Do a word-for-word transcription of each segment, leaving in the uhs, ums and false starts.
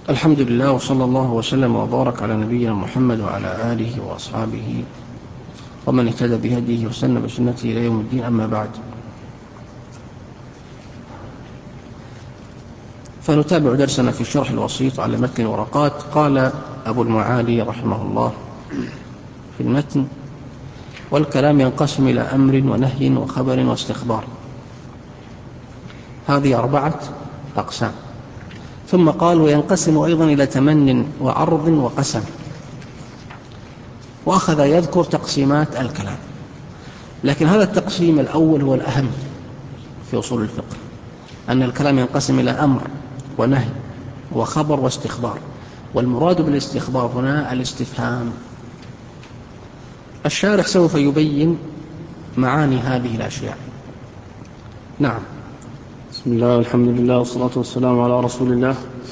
الحمد لله، وصلى الله وسلم وبارك على نبينا محمد وعلى آله وأصحابه ومن اهتدى بهديه وسن بسنته إلى يوم الدين. أما بعد، فنتابع درسنا في الشرح الوسيط على متن الورقات. قال أبو المعالي رحمه الله في المتن: والكلام ينقسم إلى أمر ونهي وخبر واستخبار. هذه أربعة أقسام. ثم قال: وينقسم أيضا إلى تمن وعرض وقسم. وأخذ يذكر تقسيمات الكلام، لكن هذا التقسيم الأول هو الأهم في أصول الفقه، أن الكلام ينقسم إلى أمر ونهي وخبر واستخبار. والمراد بالاستخبار هنا الاستفهام. الشارح سوف يبين معاني هذه الأشياء. نعم. بسم الله والحمد لله والصلاة والسلام على رسول الله.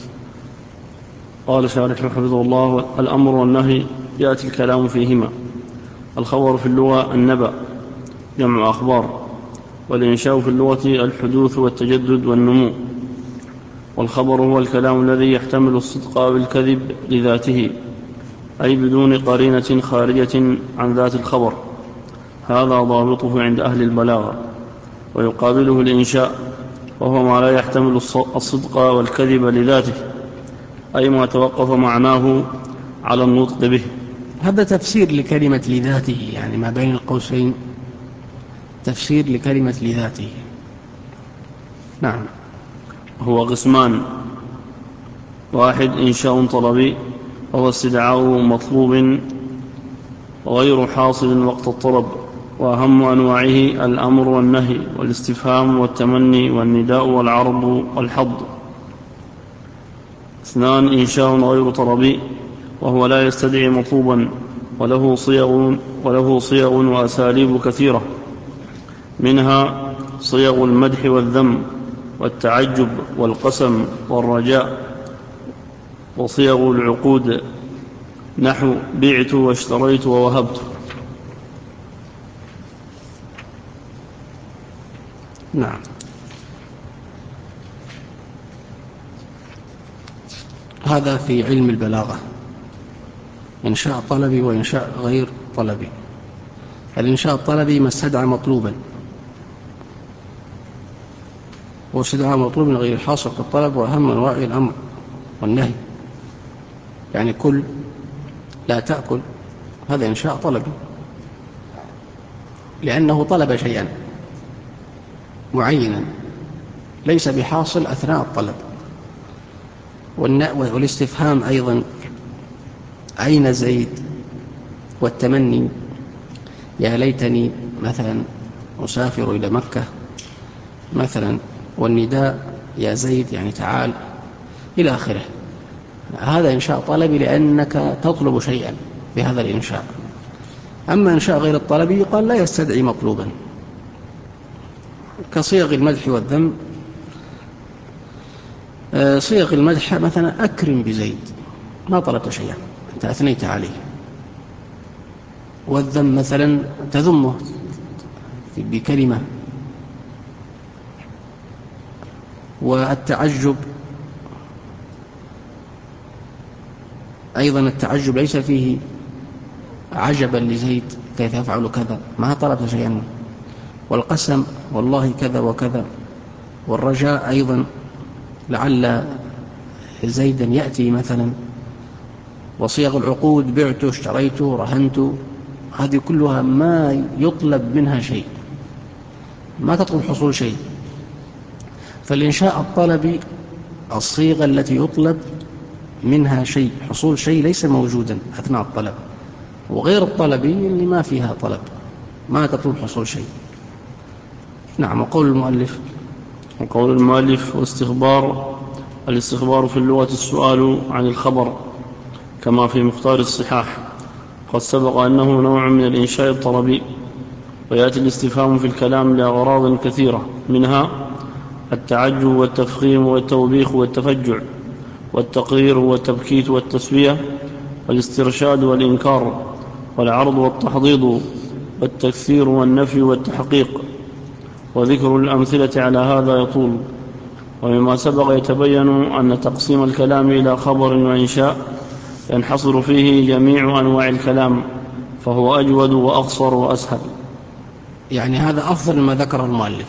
قال شارح حفظه الله: الأمر والنهي يأتي الكلام فيهما. الخبر في اللغة النبأ جمع أخبار، والإنشاء في اللغة الحدوث والتجدد والنمو. والخبر هو الكلام الذي يحتمل الصدق بالكذب لذاته، أي بدون قرينة خارجة عن ذات الخبر. هذا ضابطه عند أهل البلاغة. ويقابله الإنشاء، وهو ما لا يحتمل الصدق والكذب لذاته، أي ما توقف معناه على النطق به. هذا تفسير لكلمة لذاته، يعني ما بين القوسين تفسير لكلمة لذاته. نعم. هو قسمان: واحد إنشاء طلبي، وهو استدعاء مطلوب غير حاصل وقت الطلب، وأهم أنواعه الأمر والنهي والاستفهام والتمني والنداء والعرض والحض. اثنان إنشاء غير طلبي، وهو لا يستدعي مطلوبا، وله صيغ, وله صيغ وأساليب كثيرة، منها صيغ المدح والذم والتعجب والقسم والرجاء، وصيغ العقود نحو بعت واشتريت ووهبت. نعم. هذا في علم البلاغة: إنشاء طلبي وإنشاء غير طلبي. الإنشاء الطلبي ما استدعى مطلوبا، واستدعاء مطلوب غير حاصل كالطلب. وأهم أنواع الأمر والنهي، يعني كل، لا تأكل، هذا إنشاء طلبي لأنه طلب شيئا معينا ليس بحاصل أثناء الطلب. والاستفهام أيضا: أين زيد؟ والتمني: يا ليتني مثلا أسافر إلى مكة مثلا. والنداء: يا زيد، يعني تعال، إلى آخره. هذا إنشاء طلبي لأنك تطلب شيئا بهذا الإنشاء. أما إنشاء غير الطلبي قال لا يستدعي مطلوبا، كصيغ المدح والذم. صيغ المدح مثلا: أكرم بزيد، ما طلبت شيئا، أنت أثنيت عليه. والذم مثلا: تذمه بكلمة. والتعجب أيضا: التعجب ليس فيه عجبا لزيد كيف يفعل كذا، ما طلبت شيئا. والقسم: والله كذا وكذا. والرجاء أيضا: لعل زيدا يأتي مثلا. وصيغ العقود: بعت، اشتريت، رهنت. هذه كلها ما يطلب منها شيء، ما تطلب حصول شيء. فالإنشاء الطلبي الصيغة التي يطلب منها شيء، حصول شيء ليس موجودا أثناء الطلب. وغير الطلبي اللي ما فيها طلب، ما تطلب حصول شيء. نعم. وقول المؤلف وقول المؤلف: واستخبار. الاستخبار في اللغة السؤال عن الخبر، كما في مختار الصحاح. قد سبق أنه نوع من الإنشاء الطلبي. ويأتي الاستفهام في الكلام لأغراض كثيرة، منها التعجب والتفخيم والتوبيخ والتفجع، والتقرير والتبكيت والتسوية، والاسترشاد والإنكار، والعرض والتحضيض، والتكثير والنفي والتحقيق. وذكر الأمثلة على هذا يطول، ومما سبق يتبين أن تقسيم الكلام إلى خبر وإنشاء ينحصر فيه جميع أنواع الكلام، فهو أجود وأقصر وأسهل. يعني هذا أفضل ما ذكر المؤلف،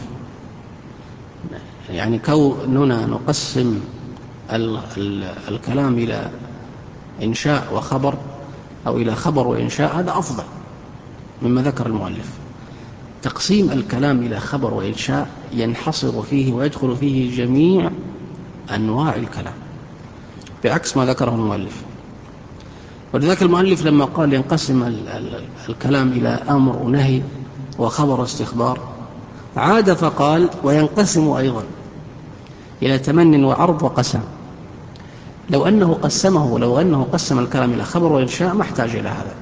يعني كوننا نقسم ال ال الكلام إلى إنشاء وخبر أو إلى خبر وإنشاء هذا أفضل مما ذكر المؤلف. تقسيم الكلام إلى خبر وإنشاء ينحصر فيه ويدخل فيه جميع أنواع الكلام بعكس ما ذكره المؤلف. ولذلك المؤلف لما قال ينقسم ال ال الكلام إلى أمر ونهي وخبر واستخبار عاد فقال وينقسم أيضا إلى تمن وعرض وقسم. لو أنه قسمه لو أنه قسم الكلام إلى خبر وإنشاء ما احتاج إلى هذا.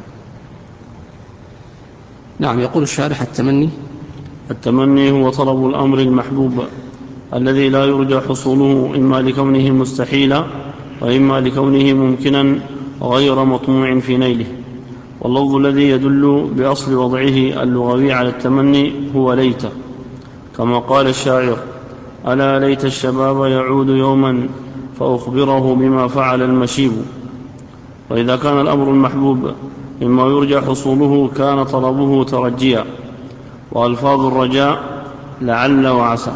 نعم. يقول الشارح التمني التمني هو طلب الأمر المحبوب الذي لا يرجى حصوله إما لكونه مستحيلا وإما لكونه ممكنا غير مطموع في نيله. واللفظ الذي يدل بأصل وضعه اللغوي على التمني هو ليت، كما قال الشاعر: ألا ليت الشباب يعود يوما فأخبره بما فعل المشيب. وإذا كان الأمر المحبوب مما يرجى حصوله كان طلبه ترجيا، وألفاظ الرجاء لعل وعسى.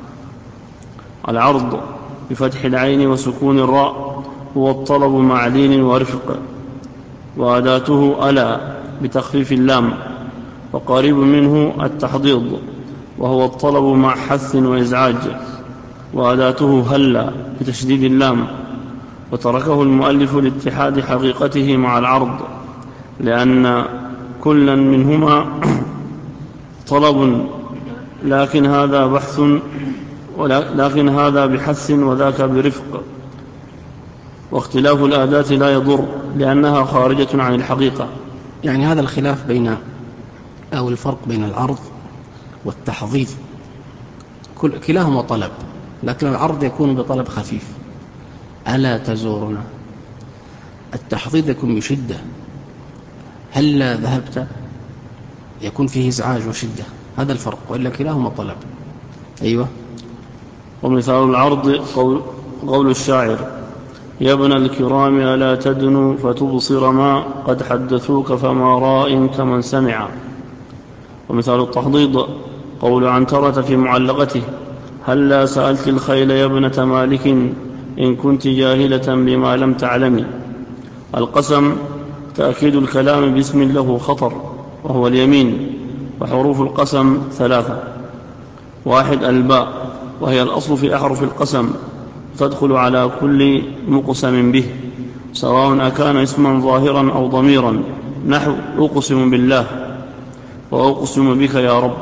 العرض بفتح العين وسكون الراء هو الطلب مع لين ورفق، وأداته ألا بتخفيف اللام، وقريب منه التحضيض وهو الطلب مع حث وإزعاج، وأداته هلا بتشديد اللام. وتركه المؤلف لاتحاد حقيقته مع العرض، لأن كلا منهما طلب، لكن هذا بحث لكن هذا بحث وذاك برفق. واختلاف الآداة لا يضر لأنها خارجة عن الحقيقة. يعني هذا الخلاف بين أو الفرق بين العرض والتحضيض، كلاهما طلب، لكن العرض يكون بطلب خفيف: ألا تزورنا. التحضيض يكون بشدة: هلا ذهبت، يكون فيه إزعاج وشدة. هذا الفرق، وإلا كلاهما طلب. أيوة. ومثال العرض قول, قول الشاعر: يا ابن الكرام ألا تدنو فتبصر ما قد حدثوك فما راء كمن سمع. ومثال التحضيض قول عنترة في معلقته: هلا سألت الخيل يا ابنة مالك إن كنت جاهلة بما لم تعلمي. القسم تأكيد الكلام باسم له خطر وهو اليمين، وحروف القسم ثلاثة: واحد الباء وهي الأصل في أحرف القسم، تدخل على كل مقسم به سواء أكان اسما ظاهرا أو ضميرا، نحو أقسم بالله وأقسم بك يا رب.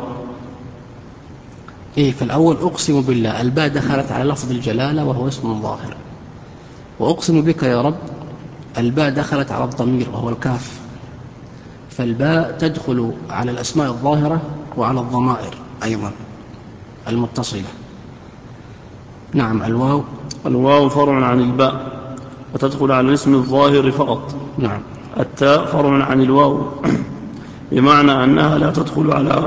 إيه، في الأول أقسم بالله الباء دخلت على لفظ الجلالة وهو اسم ظاهر، وأقسم بك يا رب الباء دخلت على الضمير وهو الكاف، فالباء تدخل على الأسماء الظاهرة وعلى الضمائر أيضا المتصلة. نعم. الواو الواو فرع عن الباء وتدخل على الاسم الظاهر فقط. نعم. التاء فرع عن الواو بمعنى أنها لا تدخل على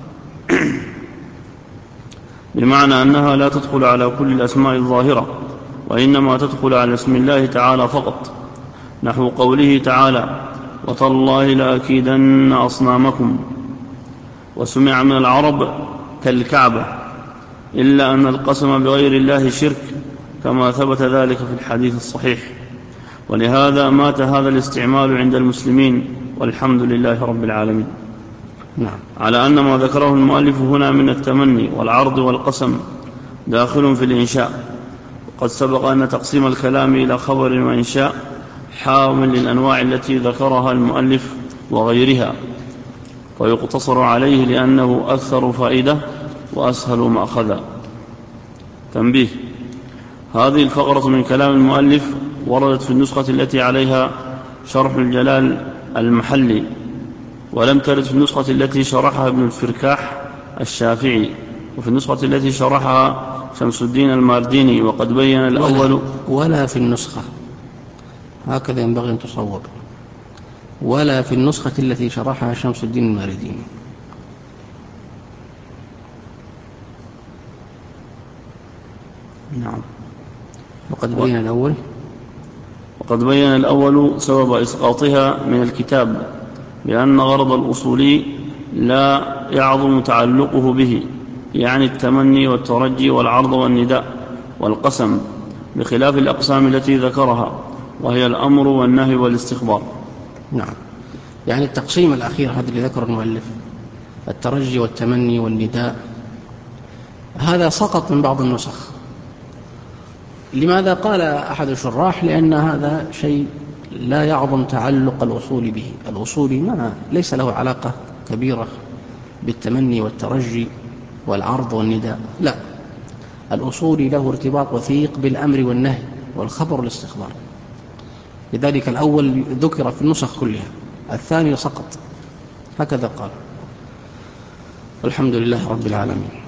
بمعنى أنها لا تدخل على كل الأسماء الظاهرة، وإنما تدخل على اسم الله تعالى فقط، نحو قوله تعالى: وتالله لأكيدن أصنامكم. وسمع من العرب كالكعبة، إلا أن القسم بغير الله شرك، كما ثبت ذلك في الحديث الصحيح، ولهذا مات هذا الاستعمال عند المسلمين، والحمد لله رب العالمين. نعم. على أن ما ذكره المؤلف هنا من التمني والعرض والقسم داخل في الإنشاء. وقد سبق أن تقسيم الكلام إلى خبر وإنشاء حامل للأنواع التي ذكرها المؤلف وغيرها، ويقتصر عليه لأنه أكثر فائدة وأسهل مأخذا. تنبيه: هذه الفقرة من كلام المؤلف وردت في النسخة التي عليها شرح الجلال المحلي، ولم ترد في النسخة التي شرحها ابن الفركاح الشافعي، وفي النسخة التي شرحها شمس الدين المارديني. وقد بين الأول ولا, ولا في النسخة، هكذا ينبغي أن تصوب، ولا في النسخة التي شرحها شمس الدين المارديني. نعم. وقد بين الأول وقد بين الأول سبب إسقاطها من الكتاب بأن غرض الأصولي لا يعظم تعلقه به، يعني التمني والترجي والعرض والنداء والقسم، بخلاف الأقسام التي ذكرها وهي الأمر والنهي والاستخبار. نعم. يعني التقسيم الأخير هذا اللي ذكر المؤلف، الترجي والتمني والنداء، هذا سقط من بعض النسخ. لماذا؟ قال أحد الشراح لأن هذا شيء لا يعظم تعلق الأصول به. الأصول ما ليس له علاقة كبيرة بالتمني والترجي والعرض والنداء، لا، الأصول له ارتباط وثيق بالأمر والنهي والخبر والاستخبار. لذلك الأول ذكر في النسخ كلها، الثاني سقط، هكذا قال. والحمد لله رب العالمين.